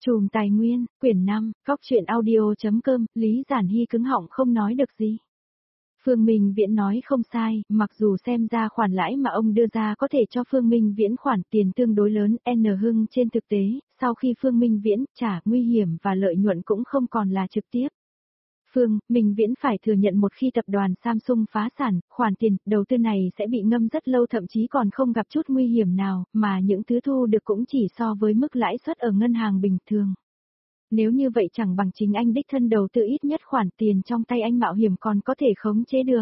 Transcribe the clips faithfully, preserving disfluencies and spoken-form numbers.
Chùm Tài Nguyên, quyển năm, góc truyện audio.com, Lý Giản Hy cứng họng không nói được gì. Phương Minh Viễn nói không sai, mặc dù xem ra khoản lãi mà ông đưa ra có thể cho Phương Minh Viễn khoản tiền tương đối lớn, N Hưng trên thực tế, sau khi Phương Minh Viễn trả nguy hiểm và lợi nhuận cũng không còn là trực tiếp. Phương Minh Viễn phải thừa nhận một khi tập đoàn Samsung phá sản, khoản tiền đầu tư này sẽ bị ngâm rất lâu, thậm chí còn không gặp chút nguy hiểm nào, mà những thứ thu được cũng chỉ so với mức lãi suất ở ngân hàng bình thường. Nếu như vậy chẳng bằng chính anh đích thân đầu tư, ít nhất khoản tiền trong tay anh mạo hiểm còn có thể khống chế được.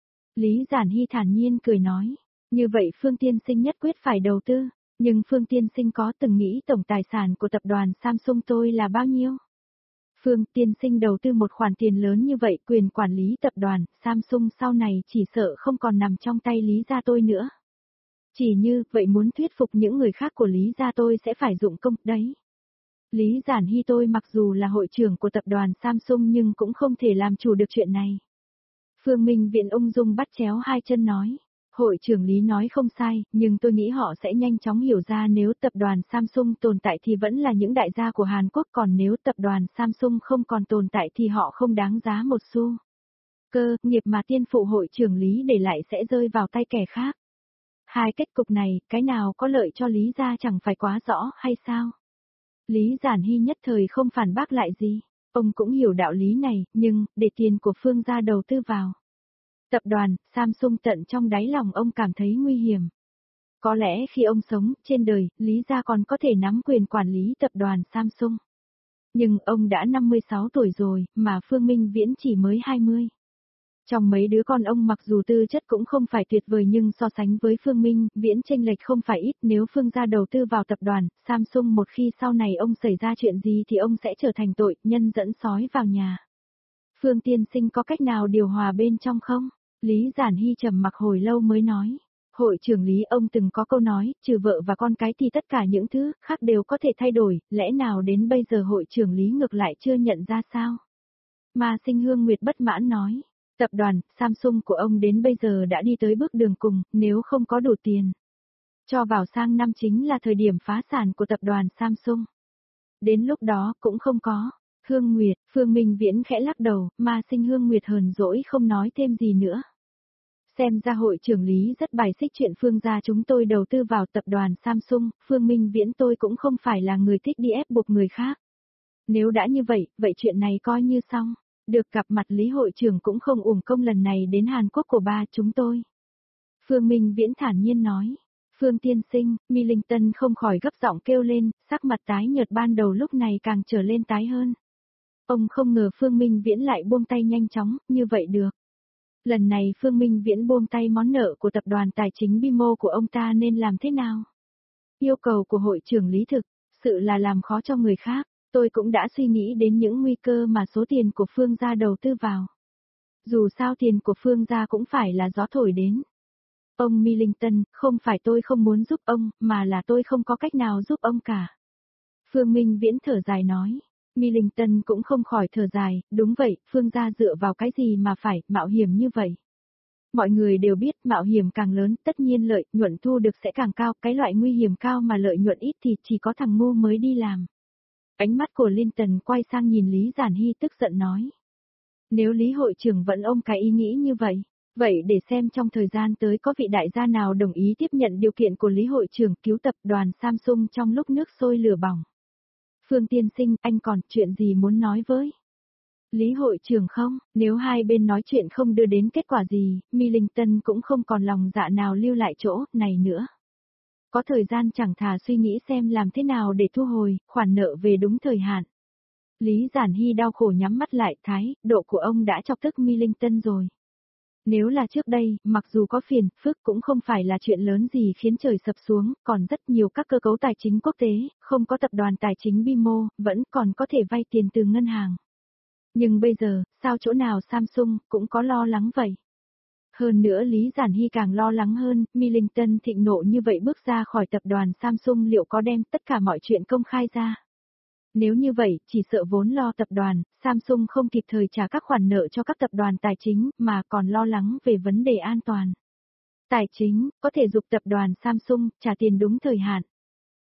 Lý Giản Hy thản nhiên cười nói, như vậy Phương tiên sinh nhất quyết phải đầu tư, nhưng Phương tiên sinh có từng nghĩ tổng tài sản của tập đoàn Samsung tôi là bao nhiêu? Phương tiên sinh đầu tư một khoản tiền lớn như vậy, quyền quản lý tập đoàn Samsung sau này chỉ sợ không còn nằm trong tay Lý gia tôi nữa. Chỉ như vậy muốn thuyết phục những người khác của Lý gia tôi sẽ phải dụng công đấy. Lý Giản Hy tôi mặc dù là hội trưởng của tập đoàn Samsung nhưng cũng không thể làm chủ được chuyện này. Phương Minh Viễn ung dung bắt chéo hai chân nói. Hội trưởng Lý nói không sai, nhưng tôi nghĩ họ sẽ nhanh chóng hiểu ra nếu tập đoàn Samsung tồn tại thì vẫn là những đại gia của Hàn Quốc, còn nếu tập đoàn Samsung không còn tồn tại thì họ không đáng giá một xu. Cơ nghiệp mà tiên phụ hội trưởng Lý để lại sẽ rơi vào tay kẻ khác. Hai kết cục này, cái nào có lợi cho Lý gia chẳng phải quá rõ hay sao? Lý Giản Hy nhất thời không phản bác lại gì. Ông cũng hiểu đạo lý này, nhưng, để tiền của Phương gia đầu tư vào tập đoàn Samsung, tận trong đáy lòng ông cảm thấy nguy hiểm. Có lẽ khi ông sống trên đời, Lý gia còn có thể nắm quyền quản lý tập đoàn Samsung. Nhưng ông đã năm mươi sáu tuổi rồi, mà Phương Minh Viễn chỉ mới hai mươi. Trong mấy đứa con ông mặc dù tư chất cũng không phải tuyệt vời nhưng so sánh với Phương Minh Viễn chênh lệch không phải ít. Nếu Phương gia đầu tư vào tập đoàn Samsung, một khi sau này ông xảy ra chuyện gì thì ông sẽ trở thành tội nhân dẫn sói vào nhà. Phương tiên sinh có cách nào điều hòa bên trong không? Lý Giản Hy trầm mặc hồi lâu mới nói. Hội trưởng Lý, ông từng có câu nói, trừ vợ và con cái thì tất cả những thứ khác đều có thể thay đổi, lẽ nào đến bây giờ hội trưởng Lý ngược lại chưa nhận ra sao? Ma Sinh Hương Nguyệt bất mãn nói. Tập đoàn Samsung của ông đến bây giờ đã đi tới bước đường cùng, nếu không có đủ tiền cho vào sang năm chính là thời điểm phá sản của tập đoàn Samsung. Đến lúc đó cũng không có. Hương Nguyệt, Phương Minh Viễn khẽ lắc đầu, Ma Sinh Hương Nguyệt hờn dỗi không nói thêm gì nữa. Xem ra hội trưởng Lý rất bài xích chuyện Phương gia chúng tôi đầu tư vào tập đoàn Samsung, Phương Minh Viễn tôi cũng không phải là người thích đi ép buộc người khác. Nếu đã như vậy, vậy chuyện này coi như xong. Được gặp mặt Lý hội trưởng cũng không uổng công lần này đến Hàn Quốc của ba chúng tôi. Phương Minh Viễn thản nhiên nói. Phương tiên sinh, Mi Linh Tân không khỏi gấp giọng kêu lên, sắc mặt tái nhợt ban đầu lúc này càng trở lên tái hơn. Ông không ngờ Phương Minh Viễn lại buông tay nhanh chóng, như vậy được. Lần này Phương Minh Viễn buông tay món nợ của tập đoàn tài chính Bimo của ông ta nên làm thế nào? Yêu cầu của hội trưởng Lý thực, sự là làm khó cho người khác. Tôi cũng đã suy nghĩ đến những nguy cơ mà số tiền của Phương gia đầu tư vào. Dù sao tiền của Phương gia cũng phải là gió thổi đến. Ông Millington, không phải tôi không muốn giúp ông, mà là tôi không có cách nào giúp ông cả. Phương Minh Viễn thở dài nói. Millington cũng không khỏi thở dài, đúng vậy, Phương gia dựa vào cái gì mà phải mạo hiểm như vậy. Mọi người đều biết mạo hiểm càng lớn, tất nhiên lợi nhuận thu được sẽ càng cao, cái loại nguy hiểm cao mà lợi nhuận ít thì chỉ có thằng ngu mới đi làm. Ánh mắt của Linton quay sang nhìn Lý Giản Hy tức giận nói. Nếu Lý hội trưởng vẫn ôm cái ý nghĩ như vậy, vậy để xem trong thời gian tới có vị đại gia nào đồng ý tiếp nhận điều kiện của Lý hội trưởng cứu tập đoàn Samsung trong lúc nước sôi lửa bỏng. Phương tiên sinh, anh còn chuyện gì muốn nói với Lý hội trưởng không? Nếu hai bên nói chuyện không đưa đến kết quả gì, Millington cũng không còn lòng dạ nào lưu lại chỗ này nữa. Có thời gian chẳng thà suy nghĩ xem làm thế nào để thu hồi khoản nợ về đúng thời hạn. Lý Giản Hy đau khổ nhắm mắt lại, thái độ của ông đã chọc tức Millington rồi. Nếu là trước đây, mặc dù có phiền phức cũng không phải là chuyện lớn gì khiến trời sập xuống, còn rất nhiều các cơ cấu tài chính quốc tế, không có tập đoàn tài chính Bimo, vẫn còn có thể vay tiền từ ngân hàng. Nhưng bây giờ, sao chỗ nào Samsung cũng có lo lắng vậy? Hơn nữa Lý Giản Hy càng lo lắng hơn, Millington thịnh nộ như vậy bước ra khỏi tập đoàn Samsung liệu có đem tất cả mọi chuyện công khai ra? Nếu như vậy, chỉ sợ vốn lo tập đoàn Samsung không kịp thời trả các khoản nợ cho các tập đoàn tài chính mà còn lo lắng về vấn đề an toàn tài chính, có thể giục tập đoàn Samsung trả tiền đúng thời hạn.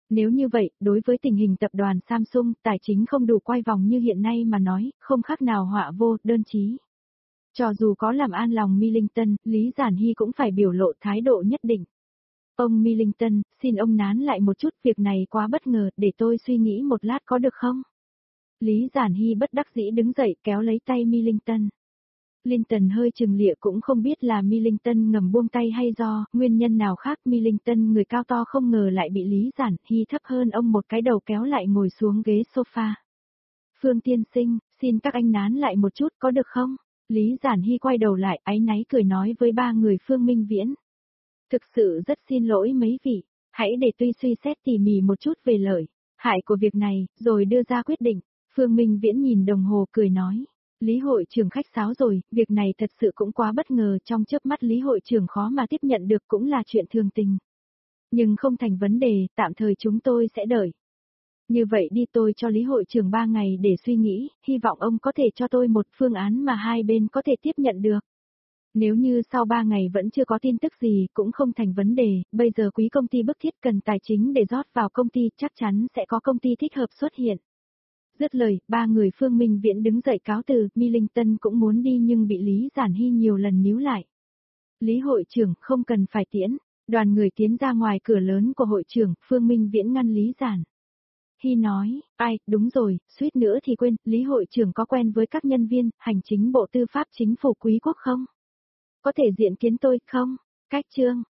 Nếu như vậy, đối với tình hình tập đoàn Samsung, tài chính không đủ quay vòng như hiện nay mà nói, không khác nào họa vô, đơn chí. Cho dù có làm an lòng Millington, Lý Giản Hy cũng phải biểu lộ thái độ nhất định. Ông Millington, xin ông nán lại một chút, việc này quá bất ngờ, để tôi suy nghĩ một lát có được không? Lý Giản Hy bất đắc dĩ đứng dậy kéo lấy tay Millington. Linton hơi chừng lịa cũng không biết là Millington ngầm buông tay hay do nguyên nhân nào khác. Millington người cao to không ngờ lại bị Lý Giản Hy thấp hơn ông một cái đầu kéo lại ngồi xuống ghế sofa. Phương tiên sinh, xin các anh nán lại một chút có được không? Lý Giản Hy quay đầu lại áy náy cười nói với ba người Phương Minh Viễn. Thực sự rất xin lỗi mấy vị, hãy để tôi suy xét tỉ mỉ một chút về lợi hại của việc này, rồi đưa ra quyết định. Phương Minh Viễn nhìn đồng hồ cười nói. Lý hội trưởng khách sáo rồi, việc này thật sự cũng quá bất ngờ, trong chớp mắt Lý hội trưởng khó mà tiếp nhận được cũng là chuyện thường tình. Nhưng không thành vấn đề, tạm thời chúng tôi sẽ đợi. Như vậy đi, tôi cho Lý hội trưởng ba ngày để suy nghĩ, hy vọng ông có thể cho tôi một phương án mà hai bên có thể tiếp nhận được. Nếu như sau ba ngày vẫn chưa có tin tức gì cũng không thành vấn đề, bây giờ quý công ty bức thiết cần tài chính để rót vào công ty, chắc chắn sẽ có công ty thích hợp xuất hiện. Dứt lời, ba người Phương Minh Viễn đứng dậy cáo từ, Millington cũng muốn đi nhưng bị Lý Giản Hy nhiều lần níu lại. Lý hội trưởng không cần phải tiễn, đoàn người tiến ra ngoài cửa lớn của hội trưởng, Phương Minh Viễn ngăn Lý Giản Hy nói, ai, đúng rồi, suýt nữa thì quên, Lý hội trưởng có quen với các nhân viên, hành chính bộ tư pháp chính phủ quý quốc không? Có thể diện kiến tôi không? Cách chương